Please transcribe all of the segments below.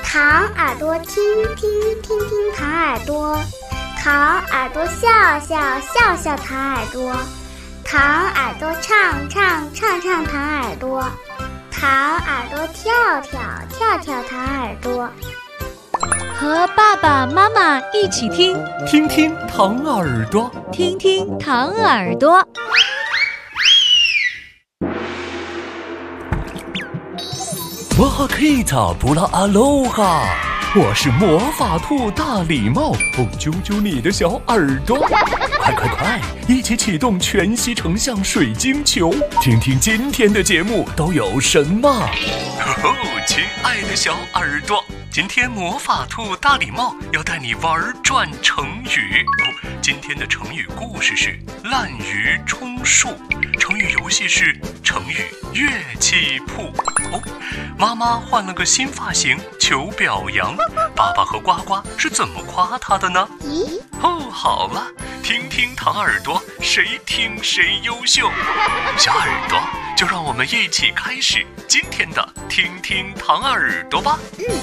糖耳朵听听听听糖耳朵，糖耳朵笑笑笑笑糖耳朵，糖耳朵唱唱唱唱糖耳朵，糖耳朵跳跳跳跳糖耳朵。 和爸爸妈妈一起听， 听听糖耳朵， 听听糖耳朵。 哇哈克塔布拉阿罗哈，我是魔法兔大礼帽，揪揪你的小耳朵，快快快，一起启动全息成像水晶球，听听今天的节目都有什么。亲爱的小耳朵，今天魔法兔大礼帽要带你玩转成语。今天的成语故事是滥竽充数，成语游戏是成语乐器铺。妈妈换了个新发型求表扬，爸爸和呱呱是怎么夸她的呢？好了，听听糖耳朵，谁听谁优秀。小耳朵，就让我们一起开始今天的听听糖耳朵吧。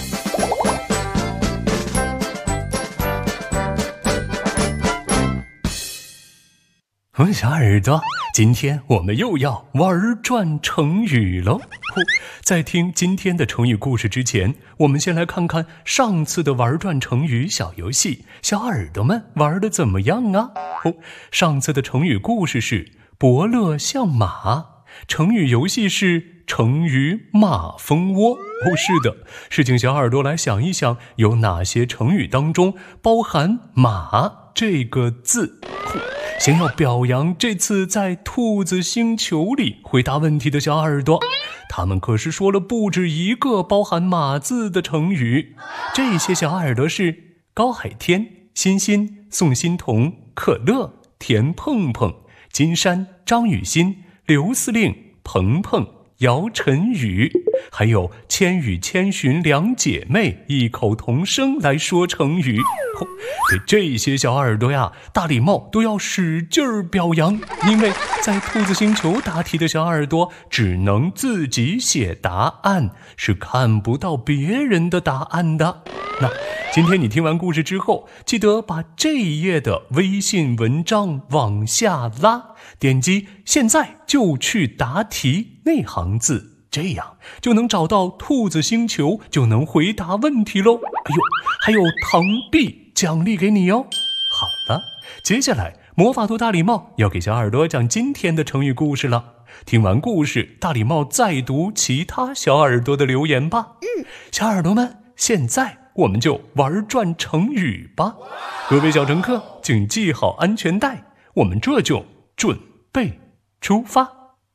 小耳朵，今天我们又要玩转成语喽。在听今天的成语故事之前，我们先来看看上次的玩转成语小游戏，小耳朵们玩得怎么样啊？上次的成语故事是伯乐相马，成语游戏是成语马蜂窝。是的，是请小耳朵来想一想，有哪些成语当中包含马这个字。先要表扬这次在兔子星球里回答问题的小耳朵，他们可是说了不止一个包含马字的成语。这些小耳朵是高海天、欣欣、宋欣彤、可乐、田碰碰、金山、张雨欣、刘司令、鹏鹏、姚晨宇，还有千与千寻两姐妹异口同声来说成语。对这些小耳朵呀，大礼帽都要使劲儿表扬，因为在兔子星球答题的小耳朵只能自己写答案，是看不到别人的答案的。那今天你听完故事之后，记得把这一页的微信文章往下拉，点击现在就去答题那行字，这样就能找到兔子星球，就能回答问题喽。还有糖币奖励给你哦。好了，接下来魔法兔大礼帽要给小耳朵讲今天的成语故事了。听完故事，大礼帽再读其他小耳朵的留言吧。小耳朵们，现在我们就玩转成语吧。各位小乘客，请系好安全带，我们这就准备出发。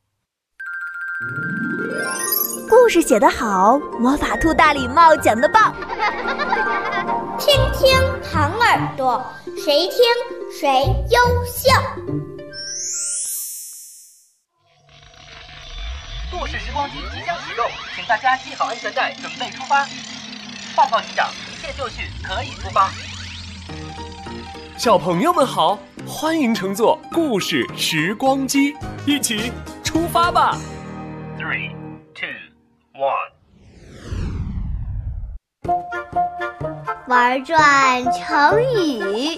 故事写得好，魔法兔大礼帽讲得棒。 听听糖耳朵，谁听谁优秀。 故事时光机即将启动，请大家系好安全带，准备出发。报告机长，一切就绪，可以出发。 小朋友们好，欢迎乘坐故事时光机，一起出发吧。 3、2、1。 玩转成语。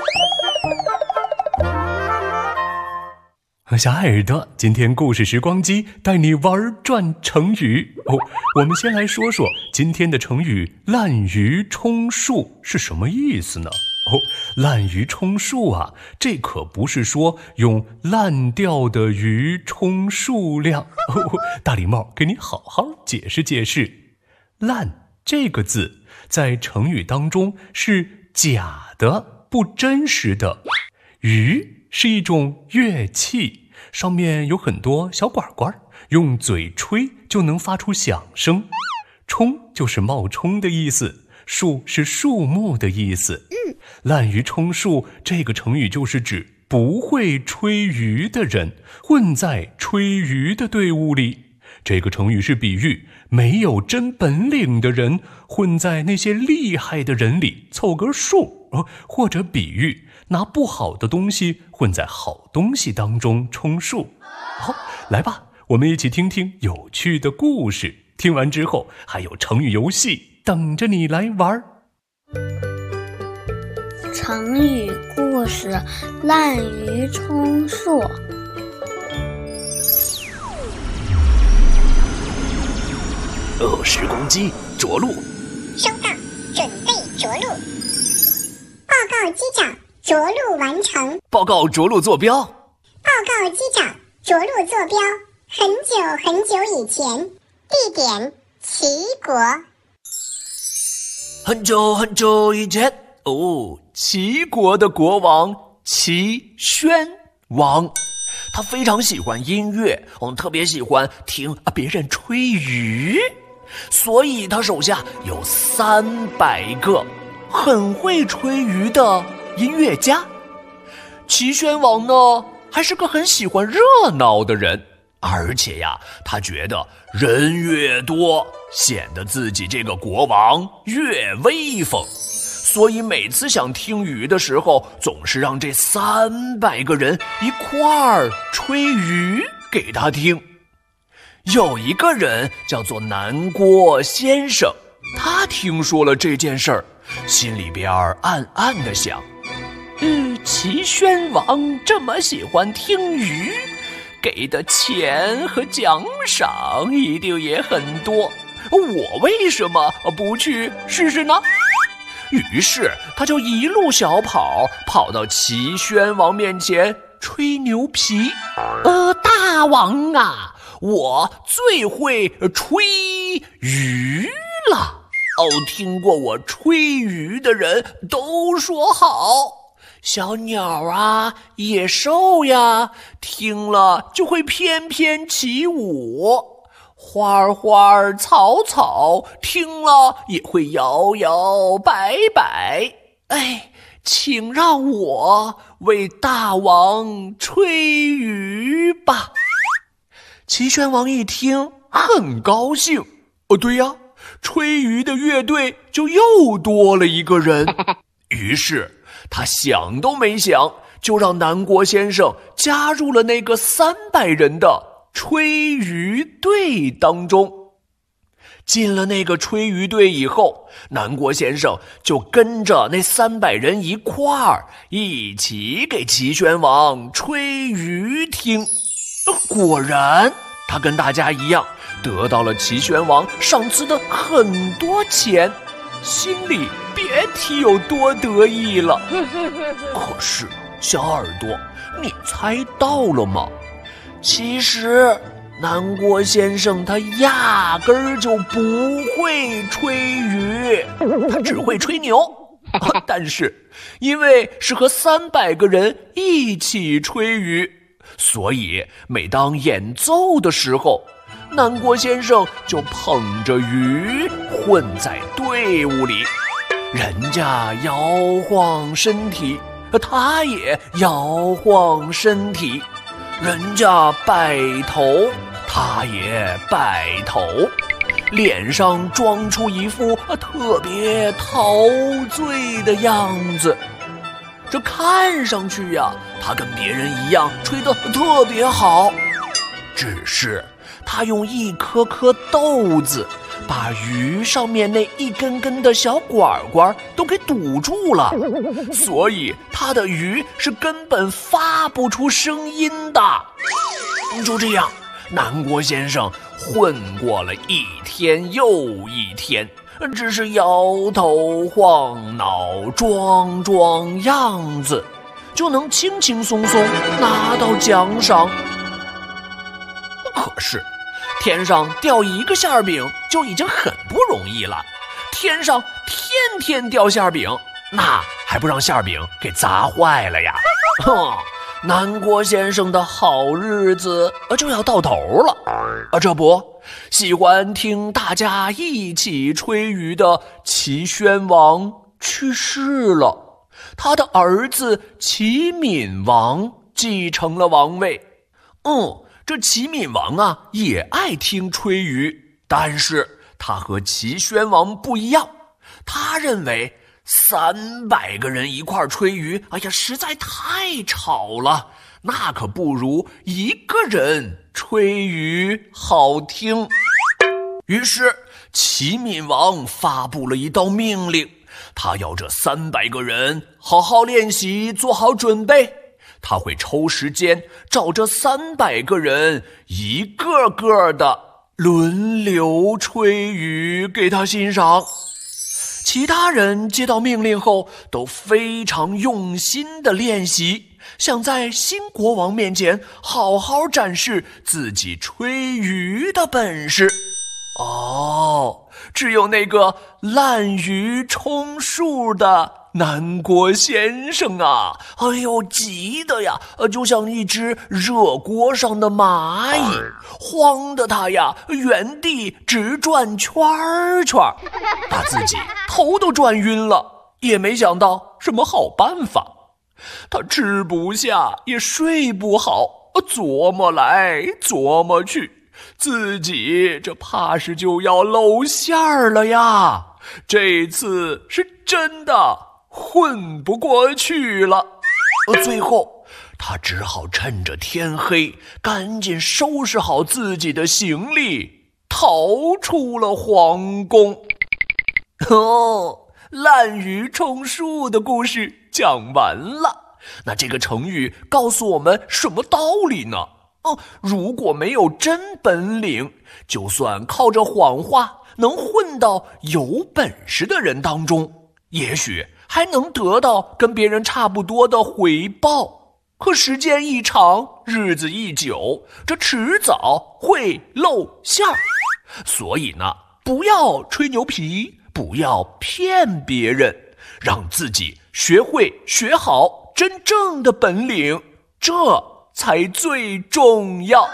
小耳朵，今天故事时光机带你玩转成语。我们先来说说今天的成语滥竽充数是什么意思呢？滥竽充数啊，这可不是说用烂掉的鱼充数量。大礼帽给你好好解释解释。烂这个字在成语当中是假的、不真实的。竽是一种乐器，上面有很多小管管，用嘴吹就能发出响声。充就是冒充的意思，数是树木的意思。滥竽充数这个成语就是指不会吹竽的人混在吹竽的队伍里。这个成语是比喻没有真本领的人混在那些厉害的人里凑个数，或者比喻拿不好的东西混在好东西当中充数。好，来吧，我们一起听听有趣的故事。听完之后还有成语游戏等着你来玩。 成语故事：滥竽充数。 20公斤着陆。 收到，准备着陆。报告机长，着陆完成。 报告着陆坐标。 报告机长，着陆坐标很久很久以前，地点齐国。 很久很久以前，齐国的国王齐宣王，他非常喜欢音乐，特别喜欢听别人吹竽，所以他手下有300个很会吹竽的音乐家。齐宣王呢，还是个很喜欢热闹的人，而且呀，他觉得人越多，显得自己这个国王越威风，所以每次想听竽的时候，总是让这300个人一块儿吹竽给他听。有一个人叫做南郭先生，他听说了这件事儿，心里边暗暗地想，齐宣王这么喜欢听竽，给的钱和奖赏一定也很多，我为什么不去试试呢？于是他就一路小跑，跑到齐宣王面前吹牛皮。大王啊，我最会吹竽了。听过我吹竽的人都说好。小鸟啊，野兽呀，听了就会翩翩起舞；花花草草听了也会摇摇摆摆。请让我为大王吹竽吧。齐宣王一听很高兴，对呀，吹竽的乐队就又多了一个人。于是他想都没想，就让南郭先生加入了那个300人的吹竽队当中。进了那个吹竽队以后，南郭先生就跟着那300人一起给齐宣王吹竽听。果然，他跟大家一样，得到了齐宣王赏赐的很多钱，心里别提有多得意了。可是，小耳朵，你猜到了吗？其实南郭先生他压根儿就不会吹竽，他只会吹牛。但是因为是和300个人一起吹竽，所以每当演奏的时候，南郭先生就捧着竽混在队伍里，人家摇晃身体，他也摇晃身体，人家拜头，他也拜头，脸上装出一副特别陶醉的样子。这看上去呀，他跟别人一样吹得特别好，只是他用一颗颗豆子把竽上面那一根根的小管管都给堵住了，所以他的竽是根本发不出声音的。就这样，南郭先生混过了一天又一天，只是摇头晃脑，装样子，就能轻轻松松拿到奖赏。可是天上掉一个馅饼就已经很不容易了，天上天天掉馅饼，那还不让馅饼给砸坏了呀？南郭先生的好日子就要到头了。这不，喜欢听大家一起吹竽的齐宣王去世了，他的儿子齐闵王继承了王位。这齐闵王啊，也爱听吹竽，但是他和齐宣王不一样，他认为300个人一块吹竽，实在太吵了，那可不如一个人吹竽好听。于是齐闵王发布了一道命令，他要这300个人好好练习，做好准备。他会抽时间找这300个人一个个的轮流吹雨给他欣赏。其他人接到命令后都非常用心的练习，想在新国王面前好好展示自己吹雨的本事。只有那个滥竽充数的南国先生啊，急得呀，就像一只热锅上的蚂蚁，慌得他呀原地直转圈圈，把自己头都转晕了，也没想到什么好办法。他吃不下也睡不好，琢磨来琢磨去，自己这怕是就要露馅儿了呀！这次是真的混不过去了。最后他只好趁着天黑赶紧收拾好自己的行李，逃出了皇宫。滥竽充数的故事讲完了。那这个成语告诉我们什么道理呢？如果没有真本领，就算靠着谎话能混到有本事的人当中，也许还能得到跟别人差不多的回报。可时间一长，日子一久，这迟早会露馅儿。所以呢，不要吹牛皮，不要骗别人，让自己学会学好真正的本领，这才最重要。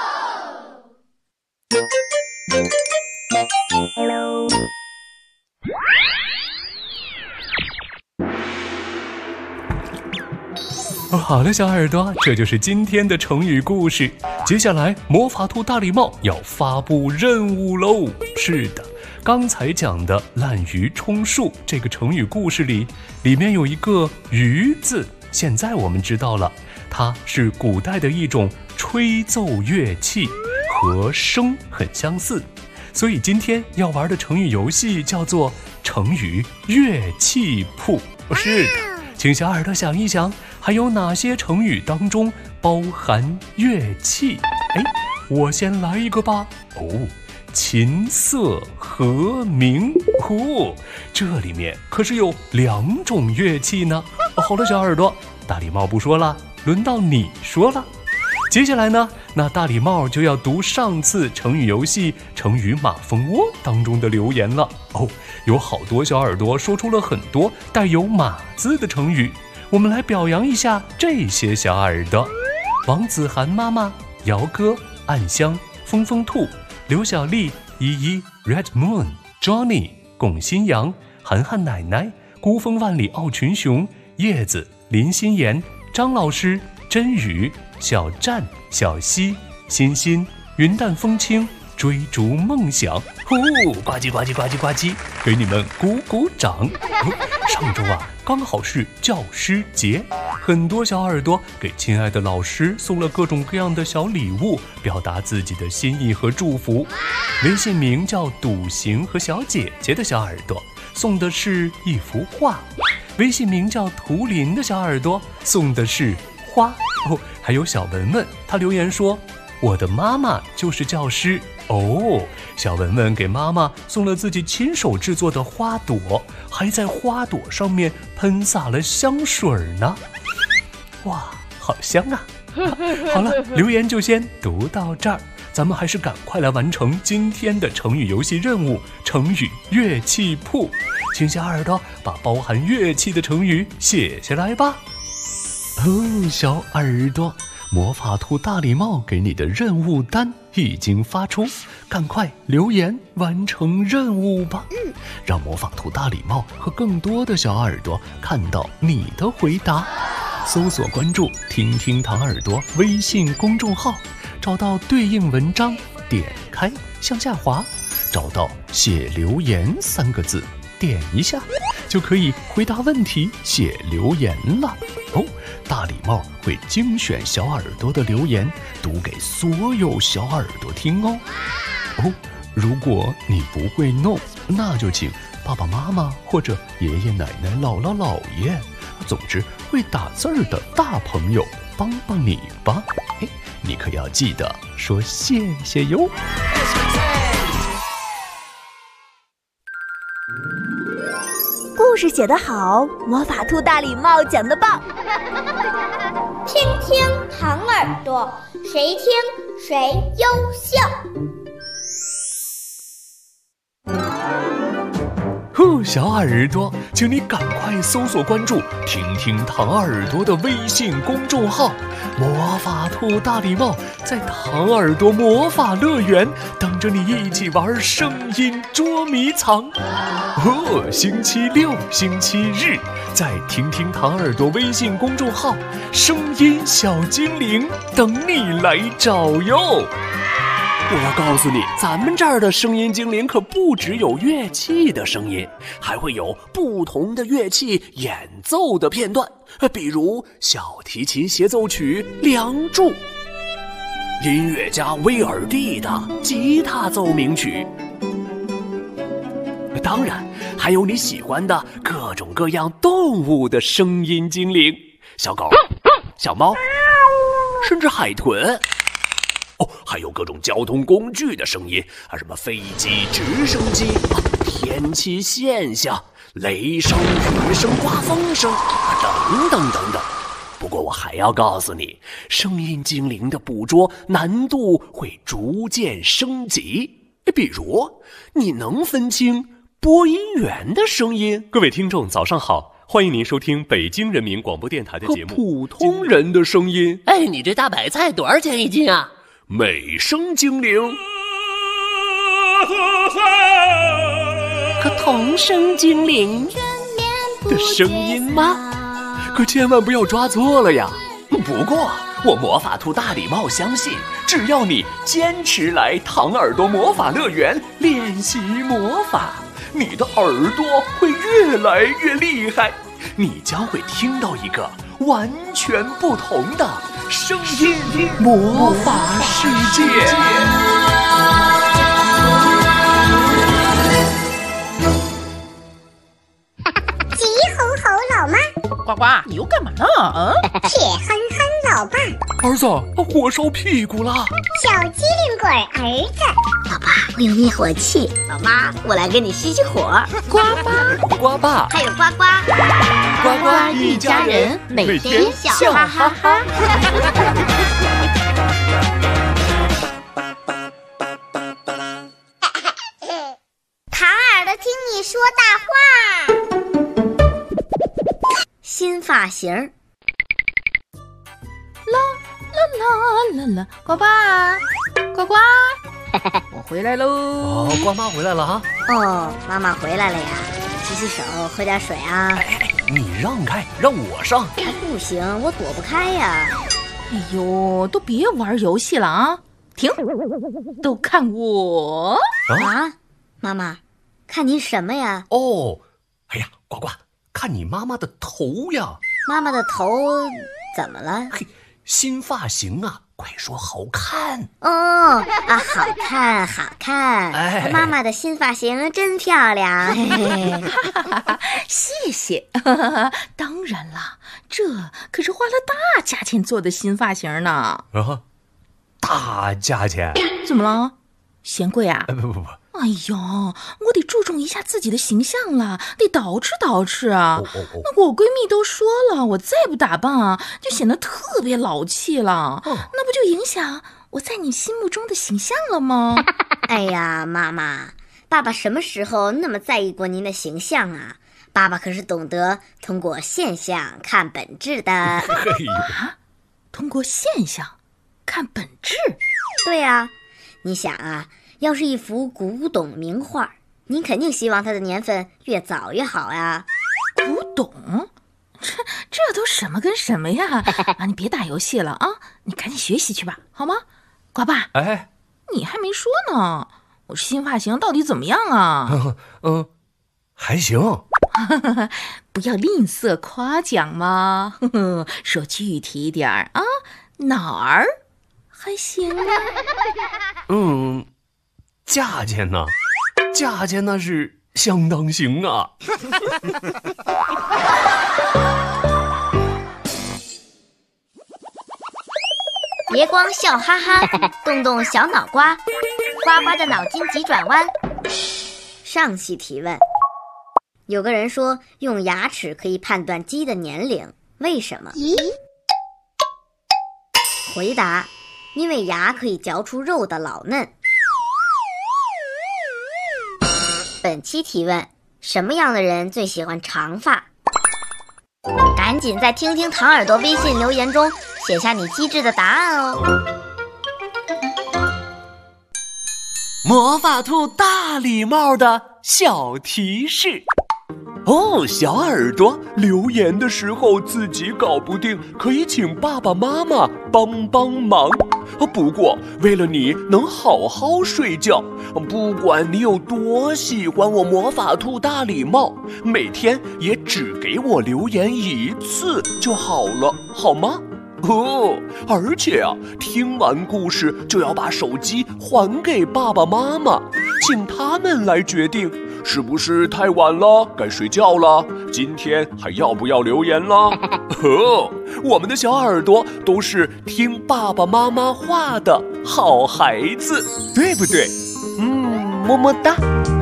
好了，小耳朵，这就是今天的成语故事。接下来魔法兔大礼帽要发布任务喽。是的，刚才讲的滥竽充数这个成语故事里面有一个竽字，现在我们知道了，它是古代的一种吹奏乐器，和声很相似，所以今天要玩的成语游戏叫做成语乐器铺。是的，请小耳朵想一想，还有哪些成语当中包含乐器？我先来一个吧。琴瑟和鸣。这里面可是有2种乐器呢。好了，小耳朵，大礼帽不说了，轮到你说了。接下来呢，那大礼帽就要读上次成语游戏成语马蜂窝当中的留言了。有好多小耳朵说出了很多带有马字的成语，我们来表扬一下这些小耳朵。王子涵妈妈、姚哥、暗香、风风兔、刘小丽、依依、Red Moon、Johnny、龚新阳、涵涵奶奶、孤峰万里傲群雄、叶子、林心妍、张老师、真宇、小战、小溪、欣欣、云淡风轻、追逐梦想。呱唧呱唧呱唧呱唧，给你们鼓鼓掌。上周刚好是教师节，很多小耳朵给亲爱的老师送了各种各样的小礼物，表达自己的心意和祝福。微信名叫笃行和小姐姐的小耳朵送的是一幅画，微信名叫图林的小耳朵送的是花。还有小文文，她留言说，我的妈妈就是教师。小文文给妈妈送了自己亲手制作的花朵，还在花朵上面喷洒了香水呢。哇，好香啊！好了，留言就先读到这儿，咱们还是赶快来完成今天的成语游戏任务——成语乐器铺。请小耳朵把包含乐器的成语写下来吧。小耳朵，魔法兔大礼帽给你的任务单已经发出，赶快留言完成任务吧。让魔法兔大礼帽和更多的小耳朵看到你的回答。搜索关注听听糖耳朵微信公众号，找到对应文章，点开向下滑，找到写留言3个字，点一下就可以回答问题写留言了。大礼帽会精选小耳朵的留言，读给所有小耳朵听哦。 如果你不会弄，那就请爸爸妈妈或者爷爷奶奶、姥姥姥爷，总之会打字儿的大朋友帮帮你吧。你可要记得说谢谢哟。 故事写得好，魔法兔大礼帽讲得棒。 听听糖耳朵，谁听谁优秀。 小耳朵，请你赶快搜索关注听听糖耳朵的微信公众号，魔法兔大礼帽在糖耳朵魔法乐园等着你一起玩声音捉迷藏。星期六、星期日在听听糖耳朵微信公众号，声音小精灵等你来找哟。 我要告诉你，咱们这儿的声音精灵可不只有乐器的声音，还会有不同的乐器演奏的片段，比如小提琴协奏曲《梁祝》，音乐家威尔第的吉他奏鸣曲，当然还有你喜欢的各种各样动物的声音精灵，小狗、小猫，甚至海豚。还有各种交通工具的声音什么飞机、直升机，天气现象、雷声、雨声、刮风声等等等等。不过我还要告诉你，声音精灵的捕捉难度会逐渐升级。比如，你能分清播音员的声音？ 各位听众，早上好，欢迎您收听北京人民广播电台的节目。 普通人的声音？ 你这大白菜多少钱一斤啊？ 美声精灵， 可童声精灵的声音吗？可千万不要抓错了呀！不过我魔法兔大礼帽相信，只要你坚持来糖耳朵魔法乐园练习魔法，你的耳朵会越来越厉害，你将会听到一个完全不同的声音魔法世界。 急吼吼老妈， 呱呱，你又干嘛呢？ 铁憨憨老爸， 儿子，火烧屁股了。 小机灵鬼儿子， 老爸，我有灭火器。老妈，我来给你熄熄火。 呱呱， 呱爸， 还有呱呱， 呱呱一家人，每天笑哈哈哈。 糖耳朵听你说大话。 新发型。 啦，呱呱，呱呱，我回来喽。 呱妈回来了啊。 妈妈回来了呀，洗洗手，喝点水啊。 你让开，让我上。 不行，我躲不开呀。 哎呦，都别玩游戏了啊！停，都看我啊！妈妈，看您什么呀？ 哎呀，呱呱，看你妈妈的头呀。 妈妈的头怎么了？ 新发型啊，快说好看。 好看好看。妈妈的新发型真漂亮。 谢谢。当然啦，这可是花了大价钱做的新发型呢。 大价钱？ 怎么了？嫌贵啊？ 不。 哎呦，我得注重一下自己的形象了，得捯饬啊。那我闺蜜都说了，我再不打扮啊，就显得特别老气了。那不就影响我在你心目中的形象了吗？ 哎呀，妈妈，爸爸什么时候那么在意过您的形象啊？爸爸可是懂得通过现象看本质的。 通过现象看本质？ 对呀，你想啊，要是一幅古董名画，您肯定希望它的年份越早越好呀。 古董？这都什么跟什么呀？你别打游戏了啊！你赶紧学习去吧，好吗？呱爸，你还没说呢，我这新发型到底怎么样啊？ 还行。 不要吝啬夸奖嘛，说具体点儿啊，哪儿还行啊？ 价钱呢？价钱那是相当行啊！ 别光笑哈哈，动动小脑瓜，呱呱的脑筋急转弯。上期提问，有个人说用牙齿可以判断鸡的年龄，为什么？回答：因为牙可以嚼出肉的老嫩。本期提问，什么样的人最喜欢长发？赶紧在听听糖耳朵微信留言中写下你机智的答案哦。 魔法兔大礼帽的小提示哦，小耳朵留言的时候自己搞不定，可以请爸爸妈妈帮帮忙。不过为了你能好好睡觉，不管你有多喜欢我魔法兔大礼帽，每天也只给我留言一次就好了，好吗？而且啊，听完故事就要把手机还给爸爸妈妈，请他们来决定是不是太晚了，该睡觉了，今天还要不要留言了？我们的小耳朵都是听爸爸妈妈话的好孩子，对不对？么么哒。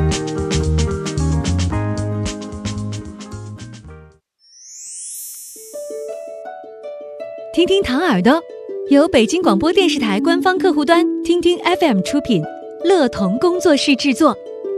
听听糖耳朵由北京广播电视台官方客户端听听 FM 出品，乐童工作室制作。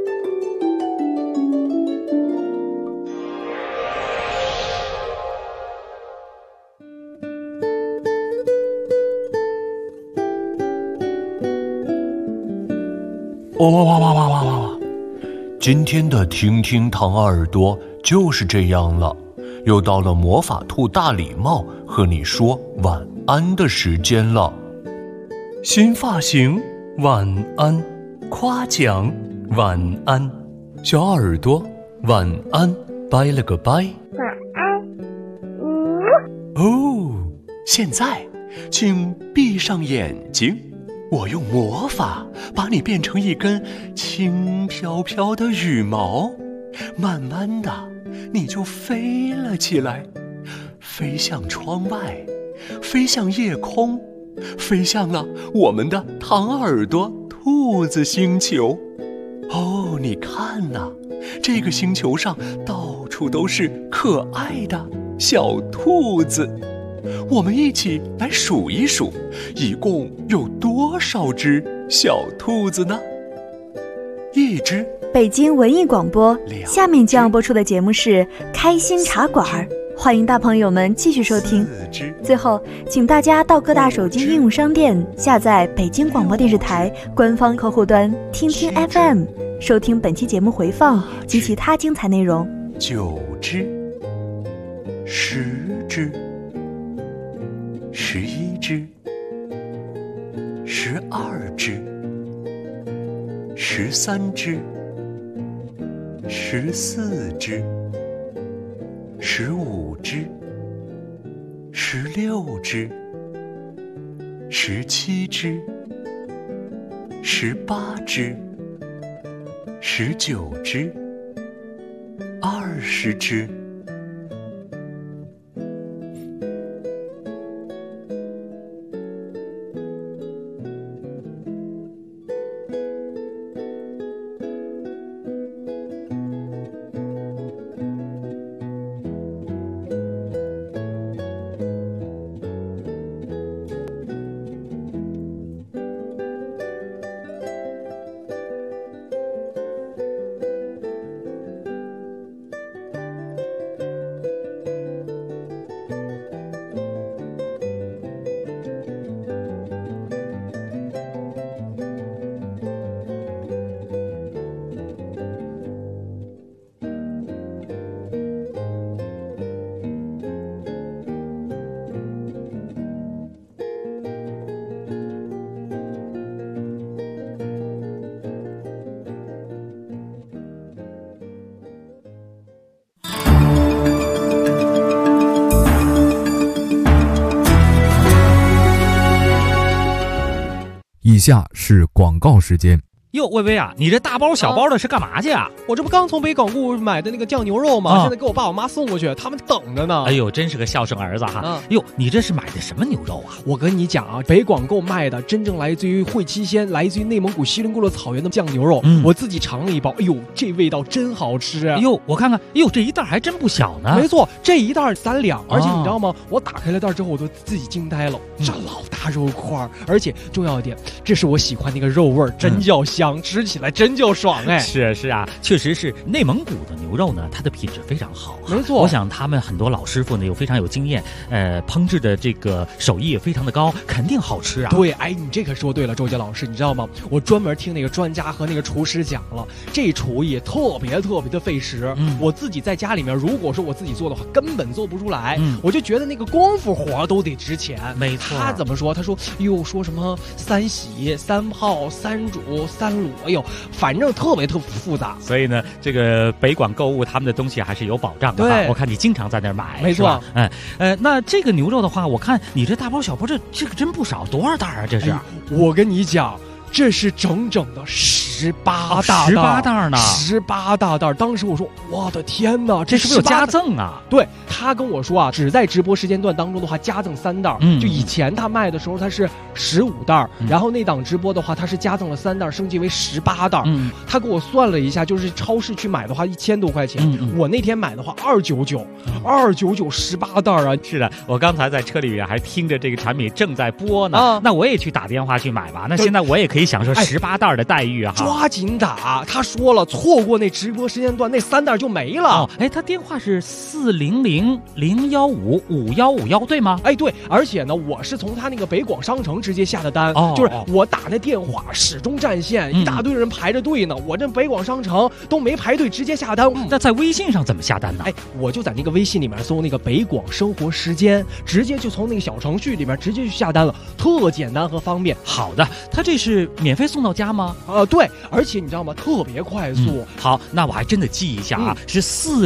哇！今天的听听糖耳朵就是这样了，又到了魔法兔大礼帽和你说晚安的时间了。新发型晚安，夸奖晚安，小耳朵晚安，拜了个拜。 晚安。 现在请闭上眼睛，我用魔法把你变成一根轻飘飘的羽毛，慢慢的你就飞了起来，飞向窗外，飞向夜空，飞向了我们的糖耳朵兔子星球。你看呐，这个星球上到处都是可爱的小兔子，我们一起来数一数，一共有多少只小兔子呢？1只。 北京文艺广播，下面将要播出的节目是开心茶馆，欢迎大朋友们继续收听。最后请大家到各大手机应用商店下载北京广播电视台官方客户端听听 FM， 收听本期节目回放及其他精彩内容。 9只，10只，11只，12只，13只，14只，15只，16只，17只，18只，19只，20只。 以下是广告时间。 哟，薇薇啊，你这大包小包的是干嘛去啊？ 我这不刚从北港故买的那个酱牛肉吗？现在给我爸我妈送过去，他们等着呢。 哎呦，真是个孝顺儿子哈！哟，你这是买的什么牛肉啊？ 我跟你讲啊，北广购卖的真正来自于会期鲜，来自于内蒙古锡林郭勒草原的酱牛肉，我自己尝了一包，哎呦，这味道真好吃！ 哎呦，我看看，哎呦，这一袋还真不小呢。 没错，这一袋3两，而且你知道吗？我打开了袋之后，我都自己惊呆了，这老大肉块，而且重要一点，这是我喜欢那个肉味，真叫香，吃起来真叫爽哎！ 是啊，确实是内蒙古的牛肉呢，它的品质非常好。 没错， 我想他们很多老师傅呢又非常有经验，烹制的这个手艺也非常的高，肯定好吃啊。 对，哎，你这可说对了，周杰老师，你知道吗？我专门听那个专家和那个厨师讲了，这厨艺特别的费时。我自己在家里面，如果说我自己做的话，根本做不出来。我就觉得那个功夫活都得值钱。 没错， 他怎么说？他说，哟，说什么3洗、3泡、3煮、3卤，哎呦，反正特别复杂。 所以呢，这个北广购物他们的东西还是有保障的。 对， 我看你经常在那儿买， 没错。 那这个牛肉的话，我看你这大包小包，这个真不少，多少袋啊？这是？ 我跟你讲。这是整整的18大袋呢 ，18大袋。当时我说，我的天哪， 这是不是有加赠啊？ 对，他跟我说啊，只在直播时间段当中的话，加赠3袋。就以前他卖的时候，他是15袋，然后那档直播的话，他是加赠了3袋，升级为18袋。他给我算了一下，就是超市去买的话，1000多块钱。我那天买的话，299，29918袋啊！ 是的，我刚才在车里面还听着这个产品正在播呢。那我也去打电话去买吧。那现在我也可以享受18袋的待遇啊！ 抓紧打！他说了，错过那直播时间段，那3袋就没了。 他电话是400-015-5151，对吗？ 对，而且呢，我是从他那个北广商城直接下的单，就是我打那电话始终占线，一大堆人排着队呢。我这北广商城都没排队，直接下单。 那在微信上怎么下单呢？ 我就在那个微信里面搜那个北广生活时间，直接就从那个小程序里面直接去下单了，特简单和方便。 好的，他这是免费送到家吗？ 对，而且你知道吗？特别快速。 好，那我还真的记一下啊，是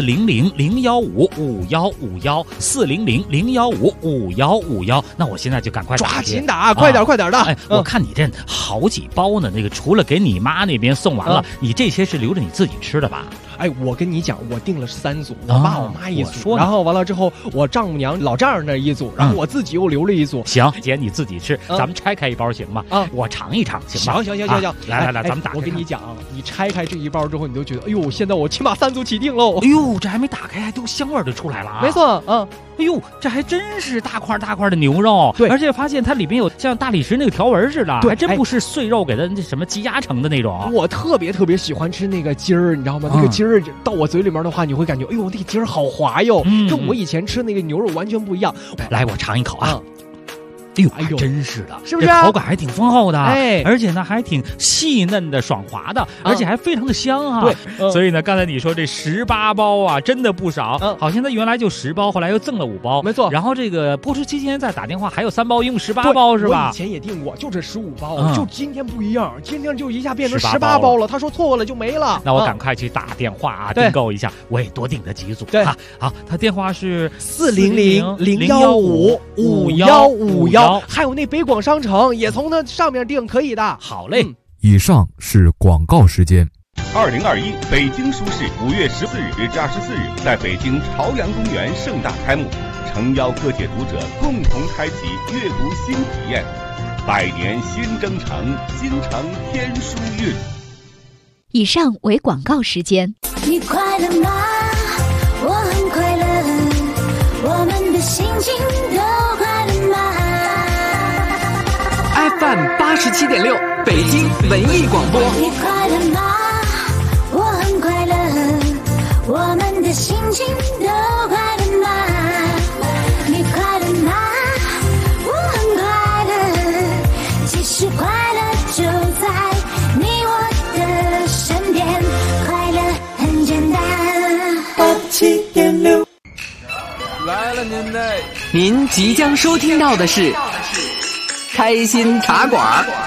400-015-5151，400-015-5151。那我现在就赶快抓紧打，快点的！ 我看你这好几包呢，那个除了给你妈那边送完了，你这些是留着你自己吃的吧？ 我跟你讲，我订了3组，我爸我妈一组，然后完了之后，我丈母娘老丈人那一组，然后我自己又留了一组。 行，姐你自己吃，咱们拆开一包行吗？我尝一尝行吗？ 行， 来，咱们打开。 我跟你讲，你拆开这一包之后，你都觉得，哎呦，现在我起码3组起订喽。 哎呦，这还没打开，还都香味就出来了啊！ 没错， 哎呦，这还真是大块的牛肉， 对， 而且发现它里面有像大理石那个条纹似的，还真不是碎肉给它那什么积压成的那种。 我特别喜欢吃那个筋儿，你知道吗？那个筋儿到我嘴里面的话，你会感觉，哎呦，那个筋儿好滑哟，跟我以前吃那个牛肉完全不一样。 来，我尝一口啊。哎呦，真是的， 是不是？ 口感还挺丰厚的，而且呢还挺细嫩的、爽滑的，而且还非常的香啊。 对， 所以呢，刚才你说这18包啊，真的不少。好像它原来就10包，后来又赠了5包， 没错。 然后这个播出期间再打电话还有3包，一共18包是吧？ 我以前也订过，就这15包，就今天不一样，今天就一下变成18包了。他说错了就没了。 那我赶快去打电话啊，订购一下，我也多订了几组。 对， 好，他电话是 400-015-5151。还有那北广商城也从那上面订，可以的。 好嘞， 以上是广告时间。 2021北京书市5月14日至24日在北京朝阳公园盛大开幕，诚邀各界读者共同开启阅读新体验。百年新征程，京城天书韵。 以上为广告时间。 你快乐吗？我很快乐，我们的心情都快乐吗 ？FM 87.6北京文艺广播。 你快乐吗？我很快乐，我们的心情都快乐吗？你快乐吗？我很快乐，其实快乐就在你我的身边，快乐很简单。 87.6来了您嘞！您即将收听到的是开心茶馆。